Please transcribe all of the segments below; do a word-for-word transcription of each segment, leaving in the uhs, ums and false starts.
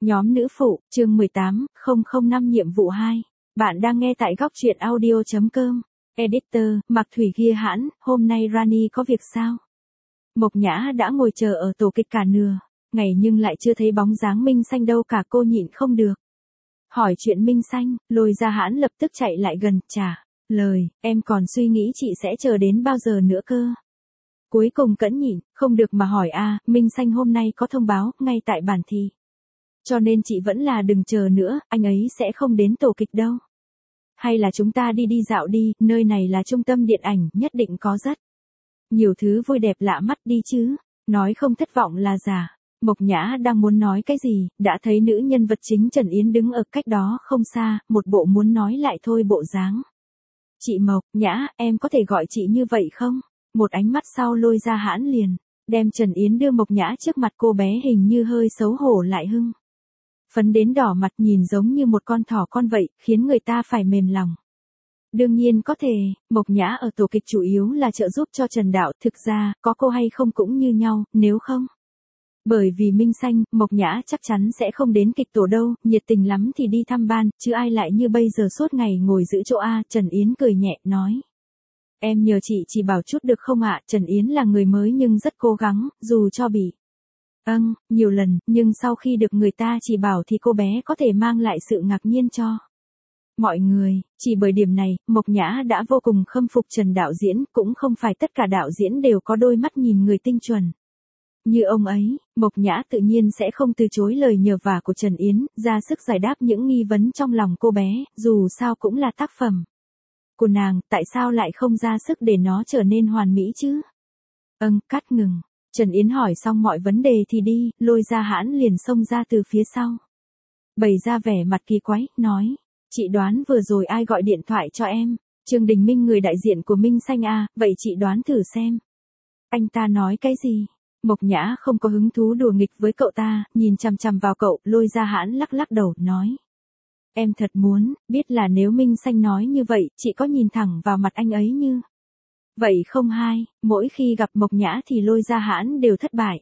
Nhóm nữ phụ, chương mười tám, không không năm nhiệm vụ hai. Bạn đang nghe tại góc truyện audio chấm com. Editor, Mạc Thủy Ghi hãn, hôm nay Rani có việc sao? Mộc Nhã đã ngồi chờ ở tổ kịch cả nửa ngày nhưng lại chưa thấy bóng dáng Minh Xanh đâu cả, cô nhịn không được. Hỏi chuyện Minh Xanh, Lôi Gia Hãn lập tức chạy lại gần, trả lời, em còn suy nghĩ chị sẽ chờ đến bao giờ nữa cơ. Cuối cùng cẫn nhịn, không được mà hỏi a, Minh Xanh hôm nay có thông báo, ngay tại bản thi. Cho nên chị vẫn là đừng chờ nữa, anh ấy sẽ không đến tổ kịch đâu. Hay là chúng ta đi đi dạo đi, nơi này là trung tâm điện ảnh, nhất định có rất nhiều thứ vui đẹp lạ mắt đi chứ. Nói không thất vọng là giả. Mộc Nhã đang muốn nói cái gì, đã thấy nữ nhân vật chính Trần Yến đứng ở cách đó không xa, một bộ muốn nói lại thôi bộ dáng. Chị Mộc Nhã, em có thể gọi chị như vậy không? Một ánh mắt sau Lôi Gia Hãn liền đem Trần Yến đưa Mộc Nhã trước mặt cô bé, hình như hơi xấu hổ lại hưng phấn đến đỏ mặt, nhìn giống như một con thỏ con vậy, khiến người ta phải mềm lòng. Đương nhiên có thể, Mộc Nhã ở tổ kịch chủ yếu là trợ giúp cho Trần Đạo, thực ra, có cô hay không cũng như nhau, nếu không. Bởi vì Minh Xanh, Mộc Nhã chắc chắn sẽ không đến kịch tổ đâu, nhiệt tình lắm thì đi thăm ban, chứ ai lại như bây giờ suốt ngày ngồi giữ chỗ A. Trần Yến cười nhẹ, nói. Em nhờ chị chỉ bảo chút được không ạ? Trần Yến là người mới nhưng rất cố gắng, dù cho bị âng, nhiều lần, nhưng sau khi được người ta chỉ bảo thì cô bé có thể mang lại sự ngạc nhiên cho mọi người. Chỉ bởi điểm này, Mộc Nhã đã vô cùng khâm phục Trần đạo diễn, cũng không phải tất cả đạo diễn đều có đôi mắt nhìn người tinh chuẩn như ông ấy. Mộc Nhã tự nhiên sẽ không từ chối lời nhờ vả của Trần Yến, ra sức giải đáp những nghi vấn trong lòng cô bé, dù sao cũng là tác phẩm của nàng, tại sao lại không ra sức để nó trở nên hoàn mỹ chứ? Âng, cắt ngừng. Trần Yến hỏi xong mọi vấn đề thì đi, Lôi Gia Hãn liền xông ra từ phía sau. Bày ra vẻ mặt kỳ quái, nói. Chị đoán vừa rồi ai gọi điện thoại cho em? Trương Đình Minh, người đại diện của Minh Xanh à, vậy chị đoán thử xem. Anh ta nói cái gì? Mộc Nhã không có hứng thú đùa nghịch với cậu ta, nhìn chằm chằm vào cậu, Lôi Gia Hãn lắc lắc đầu, nói. Em thật muốn biết là nếu Minh Xanh nói như vậy, chị có nhìn thẳng vào mặt anh ấy như vậy không? Hai, mỗi khi gặp Mộc Nhã thì Lôi Gia Hãn đều thất bại.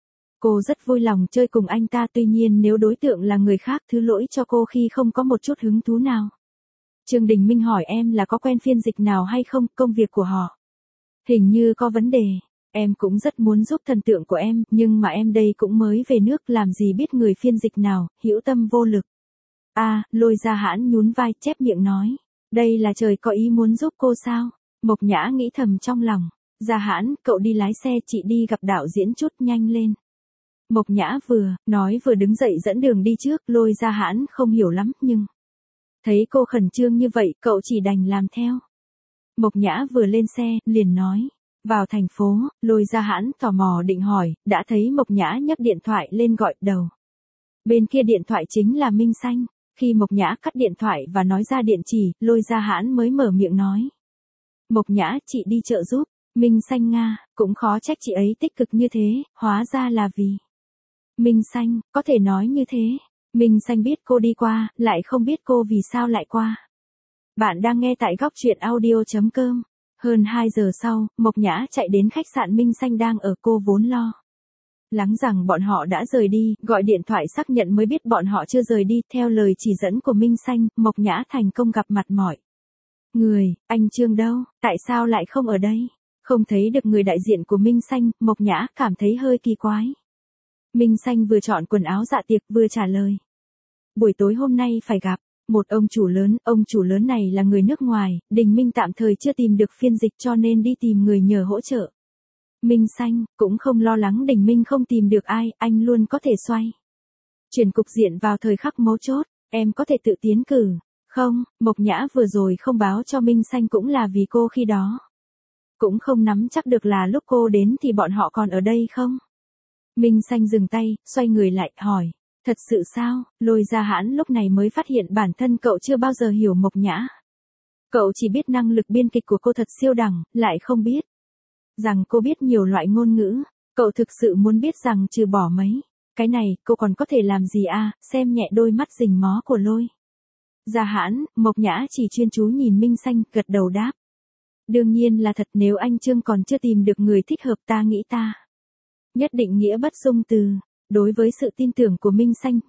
Cô rất vui lòng chơi cùng anh ta, tuy nhiên nếu đối tượng là người khác, thứ lỗi cho cô khi không có một chút hứng thú nào. Trương Đình Minh hỏi em là có quen phiên dịch nào hay không, công việc của họ hình như có vấn đề. Em cũng rất muốn giúp thần tượng của em, nhưng mà em đây cũng mới về nước, làm gì biết người phiên dịch nào, hữu tâm vô lực. A, à, Lôi Gia Hãn nhún vai, chép miệng nói. Đây là trời có ý muốn giúp cô sao? Mộc Nhã nghĩ thầm trong lòng. Gia Hãn, cậu đi lái xe, chị đi gặp đạo diễn chút, nhanh lên. Mộc Nhã vừa nói vừa đứng dậy dẫn đường đi trước. Lôi Gia Hãn không hiểu lắm, nhưng thấy cô khẩn trương như vậy, cậu chỉ đành làm theo. Mộc Nhã vừa lên xe, liền nói. Vào thành phố, Lôi Gia Hãn tò mò định hỏi, đã thấy Mộc Nhã nhấc điện thoại lên gọi đầu. Bên kia điện thoại chính là Minh Xanh. Khi Mộc Nhã cắt điện thoại và nói ra điện chỉ, Lôi Gia Hãn mới mở miệng nói. Mộc Nhã, chị đi chợ giúp Minh Xanh Nga, cũng khó trách chị ấy tích cực như thế, hóa ra là vì Minh Xanh, có thể nói như thế. Minh Xanh biết cô đi qua, lại không biết cô vì sao lại qua. Bạn đang nghe tại góc truyện audio chấm com. Hơn hai giờ sau, Mộc Nhã chạy đến khách sạn Minh Xanh đang ở, cô vốn lo lắng rằng bọn họ đã rời đi, gọi điện thoại xác nhận mới biết bọn họ chưa rời đi. Theo lời chỉ dẫn của Minh Xanh, Mộc Nhã thành công gặp mặt mọi người. Anh Trương đâu, tại sao lại không ở đây? Không thấy được người đại diện của Minh Xanh, Mộc Nhã cảm thấy hơi kỳ quái. Minh Xanh vừa chọn quần áo dạ tiệc vừa trả lời. Buổi tối hôm nay phải gặp một ông chủ lớn, ông chủ lớn này là người nước ngoài, Đình Minh tạm thời chưa tìm được phiên dịch cho nên đi tìm người nhờ hỗ trợ. Minh Xanh cũng không lo lắng Đình Minh không tìm được ai, anh luôn có thể xoay chuyển cục diện vào thời khắc mấu chốt. Em có thể tự tiến cử không? Mộc Nhã vừa rồi không báo cho Minh Xanh cũng là vì cô khi đó cũng không nắm chắc được là lúc cô đến thì bọn họ còn ở đây không. Minh Xanh dừng tay, xoay người lại, hỏi. Thật sự sao? Lôi Gia Hãn lúc này mới phát hiện bản thân cậu chưa bao giờ hiểu Mộc Nhã. Cậu chỉ biết năng lực biên kịch của cô thật siêu đẳng, lại không biết rằng cô biết nhiều loại ngôn ngữ. Cậu thực sự muốn biết rằng trừ bỏ mấy cái này, cô còn có thể làm gì à? Xem nhẹ đôi mắt rình mó của Lôi Gia Hãn, Mộc Nhã chỉ chuyên chú nhìn Minh Xanh, gật đầu đáp. Đương nhiên là thật, nếu anh Trương còn chưa tìm được người thích hợp, ta nghĩ ta nhất định nghĩa bất dung từ. Đối với sự tin tưởng của Minh Xanh, Mộc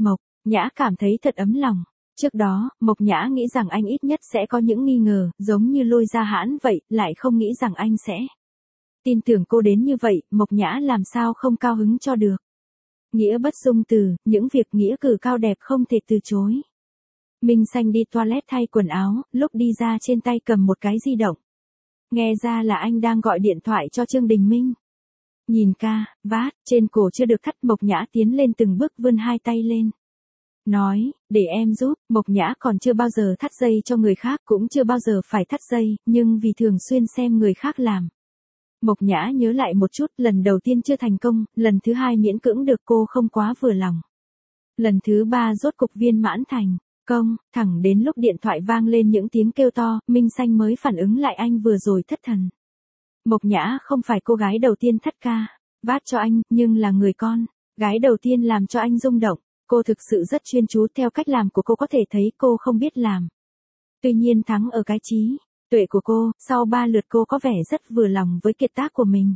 Nhã cảm thấy thật ấm lòng. Trước đó, Mộc Nhã nghĩ rằng anh ít nhất sẽ có những nghi ngờ, giống như Lôi Gia Hãn vậy, lại không nghĩ rằng anh sẽ tin tưởng cô đến như vậy, Mộc Nhã làm sao không cao hứng cho được. Nghĩa bất dung từ, những việc nghĩa cử cao đẹp không thể từ chối. Minh Xanh đi toilet thay quần áo, lúc đi ra trên tay cầm một cái di động. Nghe ra là anh đang gọi điện thoại cho Trương Đình Minh. Nhìn ca, vát, trên cổ chưa được thắt, Mộc Nhã tiến lên từng bước vươn hai tay lên. Nói, để em giúp. Mộc Nhã còn chưa bao giờ thắt dây cho người khác, cũng chưa bao giờ phải thắt dây, nhưng vì thường xuyên xem người khác làm. Mộc Nhã nhớ lại một chút, lần đầu tiên chưa thành công, lần thứ hai miễn cưỡng được, cô không quá vừa lòng. Lần thứ ba rốt cục viên mãn thành công, thẳng đến lúc điện thoại vang lên những tiếng kêu to, Minh Xanh mới phản ứng lại anh vừa rồi thất thần. Mộc Nhã không phải cô gái đầu tiên thắt ca, vát cho anh, nhưng là người con gái đầu tiên làm cho anh rung động. Cô thực sự rất chuyên chú, theo cách làm của cô có thể thấy cô không biết làm. Tuy nhiên thắng ở cái trí tuệ của cô, sau ba lượt cô có vẻ rất vừa lòng với kiệt tác của mình.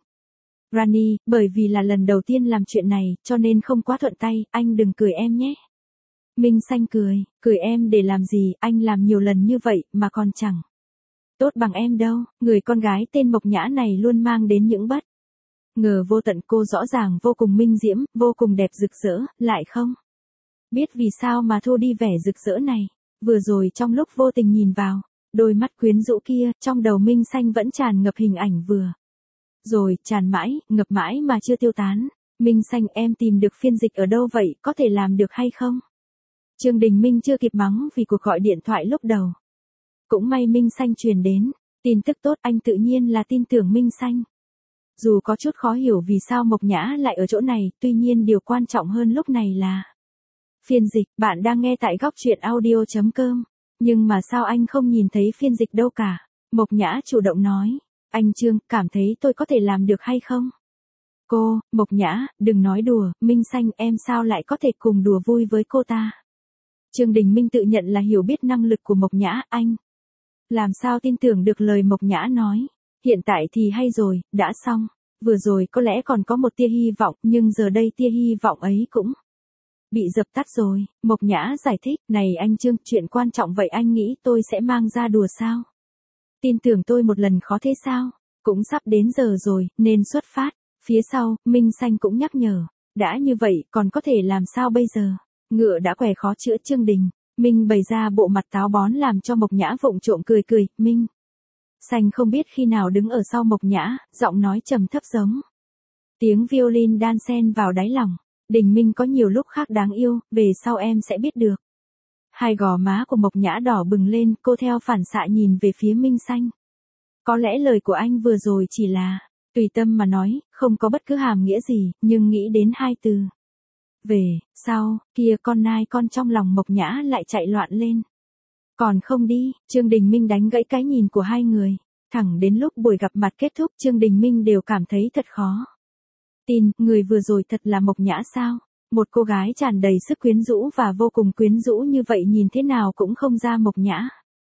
Rani, bởi vì là lần đầu tiên làm chuyện này, cho nên không quá thuận tay, anh đừng cười em nhé. Minh Xanh cười, cười em để làm gì, anh làm nhiều lần như vậy mà còn chẳng tốt bằng em đâu. Người con gái tên Mộc Nhã này luôn mang đến những bất ngờ vô tận, cô rõ ràng vô cùng minh diễm, vô cùng đẹp rực rỡ, lại không biết vì sao mà thu đi vẻ rực rỡ này. Vừa rồi trong lúc vô tình nhìn vào đôi mắt quyến rũ kia, trong đầu Minh Xanh vẫn tràn ngập hình ảnh vừa rồi, tràn mãi, ngập mãi mà chưa tiêu tán. Minh Xanh, em tìm được phiên dịch ở đâu vậy, có thể làm được hay không? Trương Đình Minh chưa kịp mắng vì cuộc gọi điện thoại lúc đầu. Cũng may Minh Xanh truyền đến tin tức tốt, anh tự nhiên là tin tưởng Minh Xanh. Dù có chút khó hiểu vì sao Mộc Nhã lại ở chỗ này, tuy nhiên điều quan trọng hơn lúc này là phiên dịch. Bạn đang nghe tại góc truyện audio chấm com. Nhưng mà sao anh không nhìn thấy phiên dịch đâu cả? Mộc Nhã chủ động nói. Anh Trương, cảm thấy tôi có thể làm được hay không? Cô, Mộc Nhã, đừng nói đùa, Minh Xanh, em sao lại có thể cùng đùa vui với cô ta? Trương Đình Minh tự nhận là hiểu biết năng lực của Mộc Nhã, anh làm sao tin tưởng được lời Mộc Nhã nói. Hiện tại thì hay rồi, đã xong. Vừa rồi có lẽ còn có một tia hy vọng, nhưng giờ đây tia hy vọng ấy cũng bị dập tắt rồi. Mộc Nhã giải thích, này anh Trương, chuyện quan trọng vậy anh nghĩ tôi sẽ mang ra đùa sao? Tin tưởng tôi một lần khó thế sao? Cũng sắp đến giờ rồi, nên xuất phát. Phía sau, Minh Xanh cũng nhắc nhở. Đã như vậy, còn có thể làm sao bây giờ? Ngựa đã què khó chữa. Trương Đình Minh bày ra bộ mặt táo bón làm cho Mộc Nhã vụng trộm cười cười. Minh Xanh không biết khi nào đứng ở sau Mộc Nhã, giọng nói trầm thấp giống tiếng violin đan xen vào đáy lòng. Đình Minh có nhiều lúc khác đáng yêu, về sau em sẽ biết được. Hai gò má của Mộc Nhã đỏ bừng lên, cô theo phản xạ nhìn về phía Minh Xanh. Có lẽ lời của anh vừa rồi chỉ là tùy tâm mà nói, không có bất cứ hàm nghĩa gì, nhưng nghĩ đến hai từ về sau, kia con nai con trong lòng Mộc Nhã lại chạy loạn lên. Còn không đi. Trương Đình Minh đánh gãy cái nhìn của hai người. Thẳng đến lúc buổi gặp mặt kết thúc, Trương Đình Minh đều cảm thấy thật khó tin, người vừa rồi thật là Mộc Nhã sao? Một cô gái tràn đầy sức quyến rũ và vô cùng quyến rũ như vậy nhìn thế nào cũng không ra Mộc Nhã.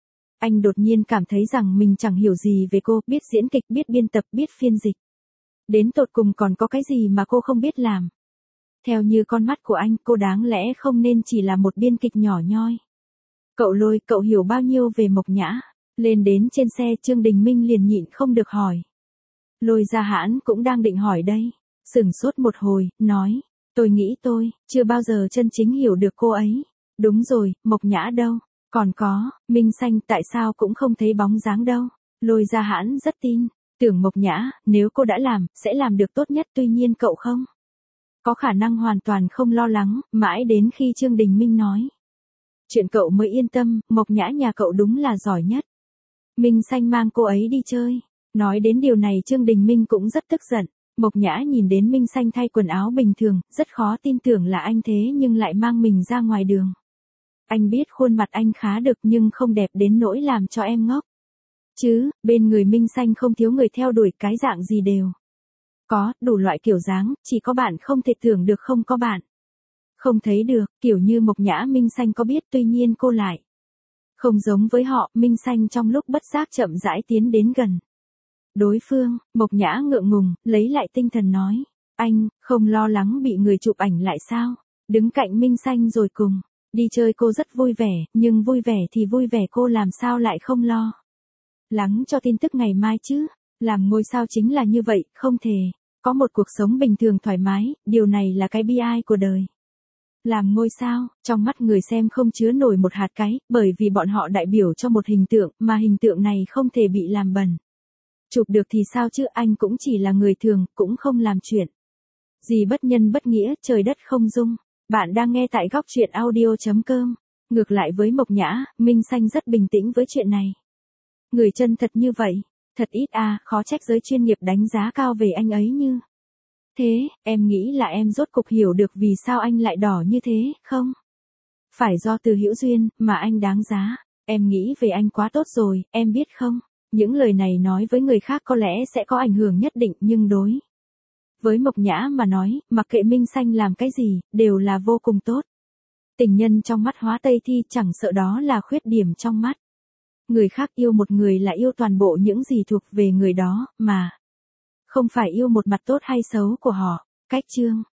Anh đột nhiên cảm thấy rằng mình chẳng hiểu gì về cô, biết diễn kịch, biết biên tập, biết phiên dịch. Đến tột cùng còn có cái gì mà cô không biết làm. Theo như con mắt của anh, cô đáng lẽ không nên chỉ là một biên kịch nhỏ nhoi. Cậu Lôi, cậu hiểu bao nhiêu về Mộc Nhã? Lên đến trên xe, Trương Đình Minh liền nhịn không được hỏi. Lôi Gia Hãn cũng đang định hỏi đây. Sửng sốt một hồi, nói. Tôi nghĩ tôi chưa bao giờ chân chính hiểu được cô ấy. Đúng rồi, Mộc Nhã đâu? Còn có, Minh Xanh tại sao cũng không thấy bóng dáng đâu? Lôi Gia Hãn rất tin tưởng Mộc Nhã, nếu cô đã làm, sẽ làm được tốt nhất, tuy nhiên cậu không có khả năng hoàn toàn không lo lắng, mãi đến khi Trương Đình Minh nói chuyện cậu mới yên tâm, Mộc Nhã nhà cậu đúng là giỏi nhất. Minh Xanh mang cô ấy đi chơi. Nói đến điều này Trương Đình Minh cũng rất tức giận. Mộc Nhã nhìn đến Minh Xanh thay quần áo bình thường, rất khó tin tưởng là anh thế nhưng lại mang mình ra ngoài đường. Anh biết khuôn mặt anh khá được nhưng không đẹp đến nỗi làm cho em ngốc. Chứ, bên người Minh Xanh không thiếu người theo đuổi, cái dạng gì đều có, đủ loại kiểu dáng, chỉ có bạn không thể tưởng được không có bạn không thấy được, kiểu như Mộc Nhã Minh Xanh có biết, tuy nhiên cô lại không giống với họ. Minh Xanh trong lúc bất giác chậm rãi tiến đến gần đối phương. Mộc Nhã ngượng ngùng, lấy lại tinh thần nói. Anh, không lo lắng bị người chụp ảnh lại sao? Đứng cạnh Minh Xanh rồi cùng Đi chơi cô rất vui vẻ, nhưng vui vẻ thì vui vẻ cô làm sao lại không lo lắng cho tin tức ngày mai chứ. Làm ngôi sao chính là như vậy, không thể có một cuộc sống bình thường thoải mái, điều này là cái bi ai của đời. Làm ngôi sao, trong mắt người xem không chứa nổi một hạt cái, bởi vì bọn họ đại biểu cho một hình tượng, mà hình tượng này không thể bị làm bẩn. Chụp được thì sao chứ, anh cũng chỉ là người thường, cũng không làm chuyện gì bất nhân bất nghĩa, trời đất không dung. Bạn đang nghe tại góc truyện audio chấm com. Ngược lại với Mộc Nhã, Minh Xanh rất bình tĩnh với chuyện này. Người chân thật như vậy, thật ít à, khó trách giới chuyên nghiệp đánh giá cao về anh ấy như thế. Em nghĩ là em rốt cục hiểu được vì sao anh lại đỏ như thế, không? Phải do Từ Hữu Duyên, mà anh đáng giá. Em nghĩ về anh quá tốt rồi, em biết không? Những lời này nói với người khác có lẽ sẽ có ảnh hưởng nhất định, nhưng đối với Mộc Nhã mà nói, mặc kệ Minh Xanh làm cái gì, đều là vô cùng tốt. Tình nhân trong mắt Hóa Tây Thi, chẳng sợ đó là khuyết điểm trong mắt người khác. Yêu một người là yêu toàn bộ những gì thuộc về người đó, mà không phải yêu một mặt tốt hay xấu của họ. Cách chương